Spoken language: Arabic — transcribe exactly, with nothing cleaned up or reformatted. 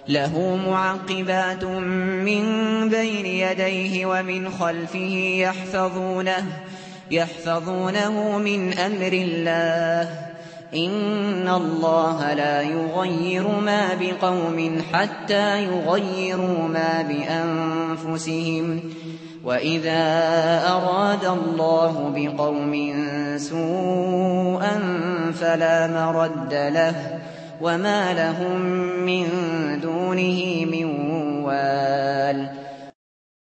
له معقبات من بين يديه ومن خلفه يحفظونه, يحفظونه من أمر الله إن الله لا يغير ما بقوم حتى يغيروا ما بأنفسهم وإذا أراد الله بقوم سوءا فلا مرد له وما لهم من دونه من وال